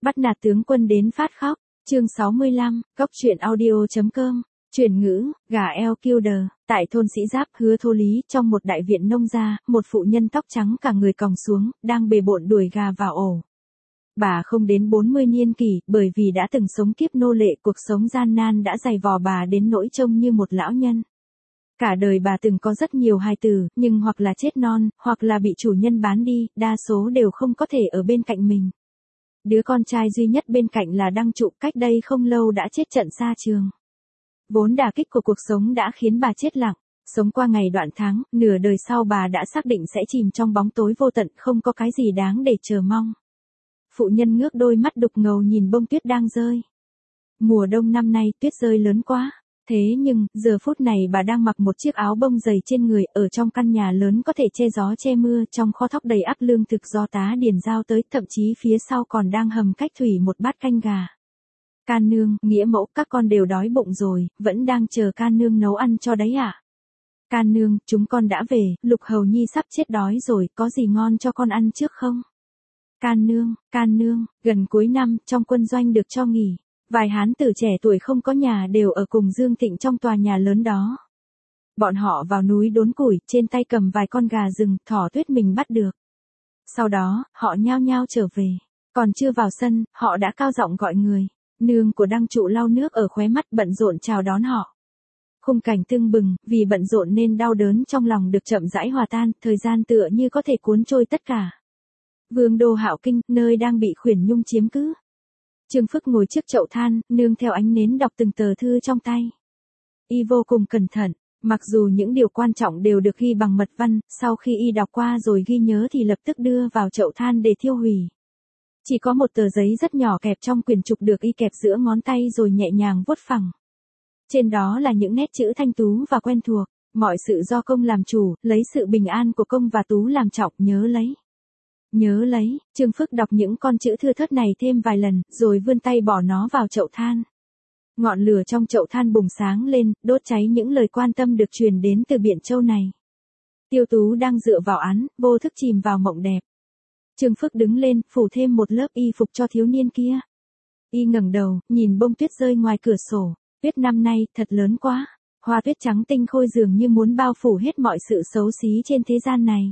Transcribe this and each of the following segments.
Bắt nạt tướng quân đến phát khóc. Chương 65, Góc truyện audio.com. Chuyển ngữ, gà eo Kilder. Tại thôn Sĩ Giáp, Hứa Thô Lý, trong một đại viện nông gia, một phụ nhân tóc trắng cả người còng xuống, đang bề bộn đuổi gà vào ổ. Bà không đến 40 niên kỷ, bởi vì đã từng sống kiếp nô lệ, cuộc sống gian nan đã dày vò bà đến nỗi trông như một lão nhân. Cả đời bà từng có rất nhiều hài tử, nhưng hoặc là chết non, hoặc là bị chủ nhân bán đi, đa số đều không có thể ở bên cạnh mình. Đứa con trai duy nhất bên cạnh là Đăng Trụ, cách đây không lâu đã chết trận xa trường. Vốn đả kích của cuộc sống đã khiến bà chết lặng, sống qua ngày đoạn tháng, nửa đời sau bà đã xác định sẽ chìm trong bóng tối vô tận, không có cái gì đáng để chờ mong. Phụ nhân ngước đôi mắt đục ngầu nhìn bông tuyết đang rơi. Mùa đông năm nay tuyết rơi lớn quá. Thế nhưng, giờ phút này bà đang mặc một chiếc áo bông dày trên người, ở trong căn nhà lớn có thể che gió che mưa, trong kho thóc đầy ắp lương thực do tá điền giao tới, thậm chí phía sau còn đang hầm cách thủy một bát canh gà. Can nương, nghĩa mẫu, các con đều đói bụng rồi, vẫn đang chờ can nương nấu ăn cho đấy ạ. Can nương, chúng con đã về, Lục Hầu Nhi sắp chết đói rồi, có gì ngon cho con ăn trước không? Can nương, gần cuối năm, trong quân doanh được cho nghỉ. Vài hán tử trẻ tuổi không có nhà đều ở cùng Dương Thịnh trong tòa nhà lớn đó. Bọn họ vào núi đốn củi, trên tay cầm vài con gà rừng, thỏ tuyết mình bắt được. Sau đó, họ nhao nhao trở về. Còn chưa vào sân, họ đã cao giọng gọi người. Nương của Đăng Trụ lau nước ở khóe mắt, bận rộn chào đón họ. Khung cảnh tưng bừng, vì bận rộn nên đau đớn trong lòng được chậm rãi hòa tan, thời gian tựa như có thể cuốn trôi tất cả. Vương đô Hạo Kinh, nơi đang bị Khuyển Nhung chiếm cứ. Trương Phức ngồi trước chậu than, nương theo ánh nến đọc từng tờ thư trong tay. Y vô cùng cẩn thận, mặc dù những điều quan trọng đều được ghi bằng mật văn, sau khi y đọc qua rồi ghi nhớ thì lập tức đưa vào chậu than để thiêu hủy. Chỉ có một tờ giấy rất nhỏ kẹp trong quyển trục được y kẹp giữa ngón tay rồi nhẹ nhàng vuốt phẳng. Trên đó là những nét chữ thanh tú và quen thuộc, mọi sự do công làm chủ, lấy sự bình an của công và tú làm trọng, nhớ lấy. Nhớ lấy, Trương Phức đọc những con chữ thưa thớt này thêm vài lần, rồi vươn tay bỏ nó vào chậu than. Ngọn lửa trong chậu than bùng sáng lên, đốt cháy những lời quan tâm được truyền đến từ Biện Châu này. Tiêu Tú đang dựa vào án, vô thức chìm vào mộng đẹp. Trương Phức đứng lên, phủ thêm một lớp y phục cho thiếu niên kia. Y ngẩng đầu, nhìn bông tuyết rơi ngoài cửa sổ. Tuyết năm nay, thật lớn quá. Hoa tuyết trắng tinh khôi dường như muốn bao phủ hết mọi sự xấu xí trên thế gian này.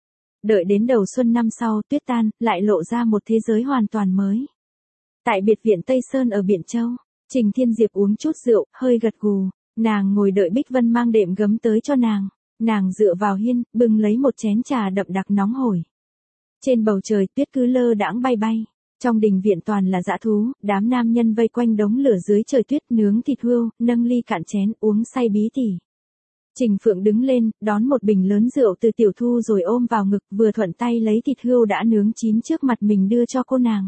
Đợi đến đầu xuân năm sau, tuyết tan, lại lộ ra một thế giới hoàn toàn mới. Tại biệt viện Tây Sơn ở Biện Châu, Trình Thiên Diệp uống chút rượu, hơi gật gù. Nàng ngồi đợi Bích Vân mang đệm gấm tới cho nàng. Nàng dựa vào hiên, bưng lấy một chén trà đậm đặc nóng hổi. Trên bầu trời tuyết cứ lơ đãng bay bay. Trong đình viện toàn là dã thú, đám nam nhân vây quanh đống lửa dưới trời tuyết, nướng thịt hươu, nâng ly cạn chén, uống say bí tỉ. Trình Phượng đứng lên, đón một bình lớn rượu từ Tiểu Thu rồi ôm vào ngực, vừa thuận tay lấy thịt hươu đã nướng chín trước mặt mình đưa cho cô nàng.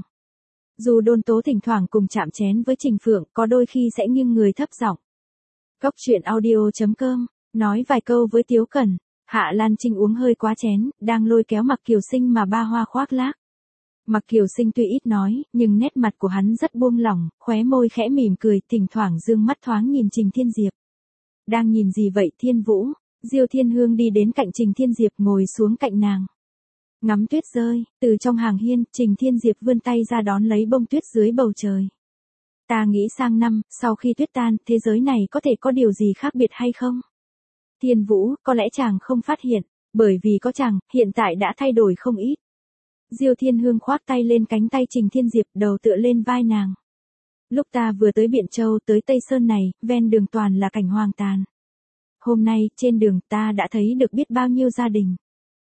Dù Đôn Tố thỉnh thoảng cùng chạm chén với Trình Phượng, có đôi khi sẽ nghiêng người thấp giọng. Góc truyện audio.com, nói vài câu với Tiếu Cẩn. Hạ Lan Trinh uống hơi quá chén, đang lôi kéo Mạc Kiều Sinh mà ba hoa khoác lác. Mạc Kiều Sinh tuy ít nói, nhưng nét mặt của hắn rất buông lỏng, khóe môi khẽ mỉm cười, thỉnh thoảng dương mắt thoáng nhìn Trình Thiên Diệp. Đang nhìn gì vậy Thiên Vũ? Diêu Thiên Hương đi đến cạnh Trình Thiên Diệp ngồi xuống cạnh nàng. Ngắm tuyết rơi, từ trong hàng hiên, Trình Thiên Diệp vươn tay ra đón lấy bông tuyết dưới bầu trời. Ta nghĩ sang năm, sau khi tuyết tan, thế giới này có thể có điều gì khác biệt hay không? Thiên Vũ, có lẽ chàng không phát hiện, bởi vì có chàng, hiện tại đã thay đổi không ít. Diêu Thiên Hương khoác tay lên cánh tay Trình Thiên Diệp, đầu tựa lên vai nàng. Lúc ta vừa tới Biện Châu, tới Tây Sơn này, ven đường toàn là cảnh hoang tàn. Hôm nay, trên đường, ta đã thấy được biết bao nhiêu gia đình.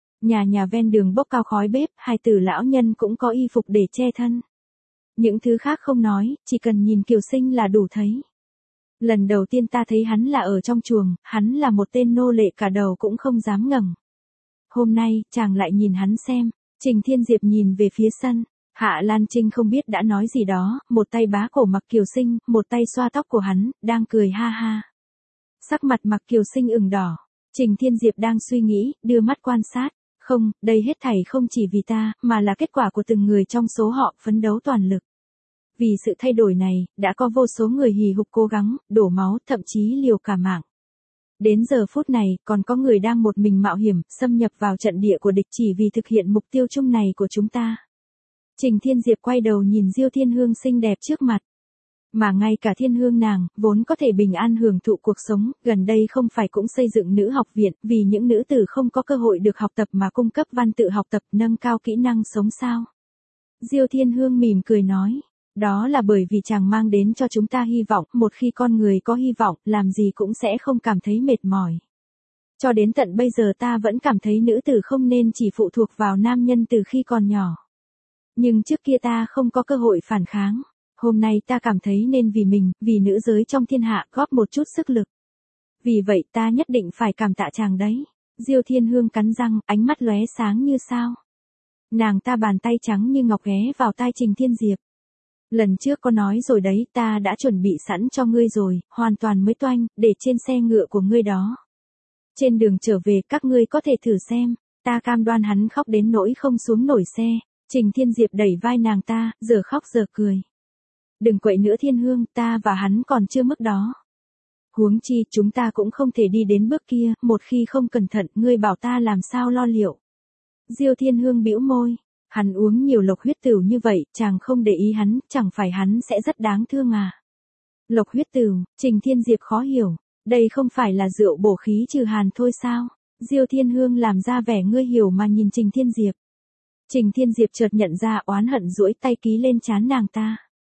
Nhà ven đường bốc cao khói bếp, hài tử lão nhân cũng có y phục để che thân. Những thứ khác không nói, chỉ cần nhìn Kiều Sinh là đủ thấy. Lần đầu tiên ta thấy hắn là ở trong chuồng, hắn là một tên nô lệ cả đầu cũng không dám ngẩng. Hôm nay, chàng lại nhìn hắn xem. Trình Thiên Diệp nhìn về phía sân. Hạ Lan Trinh không biết đã nói gì đó, một tay bá cổ Mạc Kiều Sinh, một tay xoa tóc của hắn, đang cười ha ha. Sắc mặt Mạc Kiều Sinh ửng đỏ. Trình Thiên Diệp đang suy nghĩ, đưa mắt quan sát. Không, đây hết thảy không chỉ vì ta, mà là kết quả của từng người trong số họ phấn đấu toàn lực. Vì sự thay đổi này, đã có vô số người hì hục cố gắng, đổ máu, thậm chí liều cả mạng. Đến giờ phút này, còn có người đang một mình mạo hiểm, xâm nhập vào trận địa của địch chỉ vì thực hiện mục tiêu chung này của chúng ta. Trình Thiên Diệp quay đầu nhìn Diêu Thiên Hương xinh đẹp trước mặt. Mà ngay cả Thiên Hương nàng, vốn có thể bình an hưởng thụ cuộc sống, gần đây không phải cũng xây dựng nữ học viện, vì những nữ tử không có cơ hội được học tập mà cung cấp văn tự học tập nâng cao kỹ năng sống sao. Diêu Thiên Hương mỉm cười nói, đó là bởi vì chàng mang đến cho chúng ta hy vọng, một khi con người có hy vọng, làm gì cũng sẽ không cảm thấy mệt mỏi. Cho đến tận bây giờ ta vẫn cảm thấy nữ tử không nên chỉ phụ thuộc vào nam nhân từ khi còn nhỏ. Nhưng trước kia ta không có cơ hội phản kháng. Hôm nay ta cảm thấy nên vì mình, vì nữ giới trong thiên hạ góp một chút sức lực. Vì vậy ta nhất định phải cảm tạ chàng đấy. Diêu Thiên Hương cắn răng, ánh mắt lóe sáng như sao. Nàng ta bàn tay trắng như ngọc ghé vào tai Trình Thiên Diệp. Lần trước có nói rồi đấy, ta đã chuẩn bị sẵn cho ngươi rồi, hoàn toàn mới toanh, để trên xe ngựa của ngươi đó. Trên đường trở về các ngươi có thể thử xem, ta cam đoan hắn khóc đến nỗi không xuống nổi xe. Trình Thiên Diệp đẩy vai nàng ta, giờ khóc giờ cười. Đừng quậy nữa Thiên Hương, ta và hắn còn chưa mức đó. Huống chi, chúng ta cũng không thể đi đến bước kia, một khi không cẩn thận, ngươi bảo ta làm sao lo liệu. Diêu Thiên Hương bĩu môi, hắn uống nhiều lộc huyết tửu như vậy, chàng không để ý hắn, chẳng phải hắn sẽ rất đáng thương à. Lộc huyết tửu, Trình Thiên Diệp khó hiểu, đây không phải là rượu bổ khí trừ hàn thôi sao? Diêu Thiên Hương làm ra vẻ ngươi hiểu mà nhìn Trình Thiên Diệp. Trình Thiên Diệp chợt nhận ra oán hận duỗi tay ký lên trán nàng ta.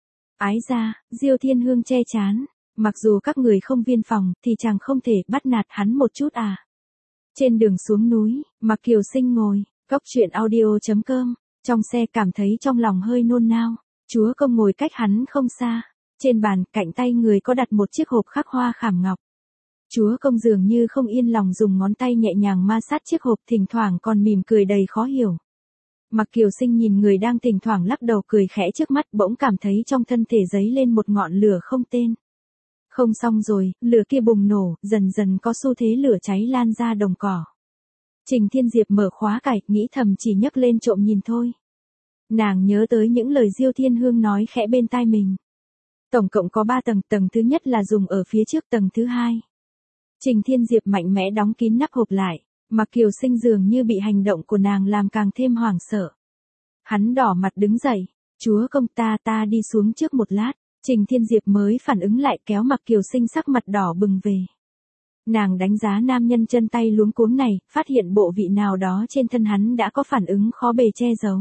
Ái ra, Diêu Thiên Hương che trán, mặc dù các người không viên phòng, thì chàng không thể bắt nạt hắn một chút à. Trên đường xuống núi, Mạc Kiều Sinh ngồi, cóc truyện audio.com, trong xe cảm thấy trong lòng hơi nôn nao, chúa công ngồi cách hắn không xa, trên bàn, cạnh tay người có đặt một chiếc hộp khắc hoa khảm ngọc. Chúa công dường như không yên lòng dùng ngón tay nhẹ nhàng ma sát chiếc hộp, thỉnh thoảng còn mỉm cười đầy khó hiểu. Mạc Kiều Sinh nhìn người đang thỉnh thoảng lắc đầu cười khẽ trước mắt, bỗng cảm thấy trong thân thể giấy lên một ngọn lửa không tên. Không xong rồi, lửa kia bùng nổ, dần dần có xu thế lửa cháy lan ra đồng cỏ. Trình Thiên Diệp mở khóa cải, nghĩ thầm chỉ nhấc lên trộm nhìn thôi. Nàng nhớ tới những lời Diêu Thiên Hương nói khẽ bên tai mình. Tổng cộng có 3 tầng, tầng thứ nhất là dùng ở phía trước, tầng thứ hai. Trình Thiên Diệp mạnh mẽ đóng kín nắp hộp lại. Mạc Kiều Sinh dường như bị hành động của nàng làm càng thêm hoảng sợ. Hắn đỏ mặt đứng dậy, chúa công ta đi xuống trước một lát. Trình Thiên Diệp mới phản ứng lại kéo Mạc Kiều Sinh sắc mặt đỏ bừng về. Nàng đánh giá nam nhân chân tay luống cuống này, phát hiện bộ vị nào đó trên thân hắn đã có phản ứng khó bề che giấu.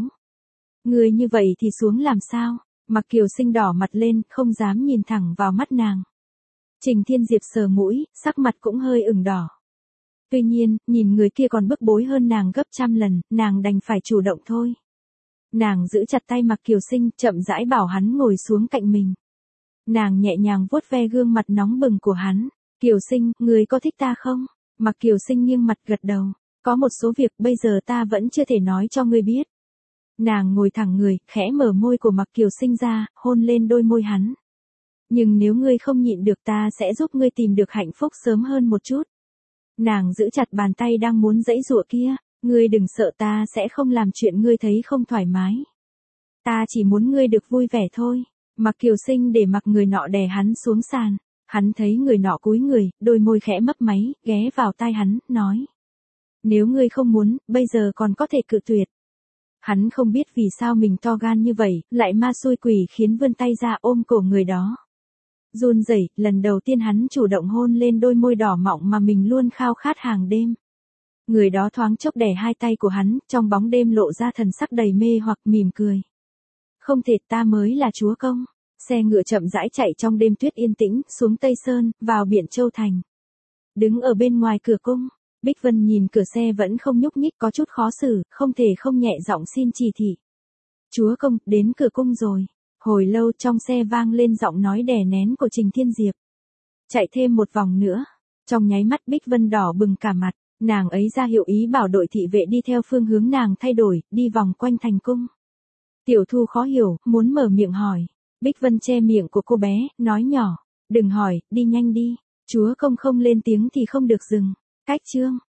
Người như vậy thì xuống làm sao? Mạc Kiều Sinh đỏ mặt lên, không dám nhìn thẳng vào mắt nàng. Trình Thiên Diệp sờ mũi, sắc mặt cũng hơi ửng đỏ. Tuy nhiên, nhìn người kia còn bức bối hơn nàng gấp trăm lần, nàng đành phải chủ động thôi. Nàng giữ chặt tay Mạc Kiều Sinh, chậm rãi bảo hắn ngồi xuống cạnh mình. Nàng nhẹ nhàng vuốt ve gương mặt nóng bừng của hắn. Kiều Sinh, người có thích ta không? Mạc Kiều Sinh nghiêng mặt gật đầu. Có một số việc bây giờ ta vẫn chưa thể nói cho ngươi biết. Nàng ngồi thẳng người, khẽ mở môi của Mạc Kiều Sinh ra, hôn lên đôi môi hắn. Nhưng nếu ngươi không nhịn được ta sẽ giúp ngươi tìm được hạnh phúc sớm hơn một chút. Nàng giữ chặt bàn tay đang muốn giãy giụa kia, ngươi đừng sợ, ta sẽ không làm chuyện ngươi thấy không thoải mái. Ta chỉ muốn ngươi được vui vẻ thôi. Mạc Kiều Sinh để mặc người nọ đè hắn xuống sàn, hắn thấy người nọ cúi người, đôi môi khẽ mấp máy, ghé vào tai hắn, nói. Nếu ngươi không muốn, bây giờ còn có thể cự tuyệt. Hắn không biết vì sao mình to gan như vậy, lại ma xui quỷ khiến vươn tay ra ôm cổ người đó. Run rẩy, lần đầu tiên hắn chủ động hôn lên đôi môi đỏ mọng mà mình luôn khao khát hàng đêm. Người đó thoáng chốc đè hai tay của hắn, trong bóng đêm lộ ra thần sắc đầy mê hoặc mỉm cười. Không thể, ta mới là chúa công. Xe ngựa chậm rãi chạy trong đêm tuyết yên tĩnh, xuống Tây Sơn, vào biển Châu Thành. Đứng ở bên ngoài cửa cung, Bích Vân nhìn cửa xe vẫn không nhúc nhích, có chút khó xử, không thể không nhẹ giọng xin chỉ thị. Chúa công, đến cửa cung rồi. Hồi lâu trong xe vang lên giọng nói đè nén của Trình Thiên Diệp. Chạy thêm một vòng nữa. Trong nháy mắt Bích Vân đỏ bừng cả mặt, nàng ấy ra hiệu ý bảo đội thị vệ đi theo phương hướng nàng thay đổi, đi vòng quanh thành cung. Tiểu Thu khó hiểu, muốn mở miệng hỏi. Bích Vân che miệng của cô bé, nói nhỏ. Đừng hỏi, đi nhanh đi. Chúa công không lên tiếng thì không được dừng. Cách chương.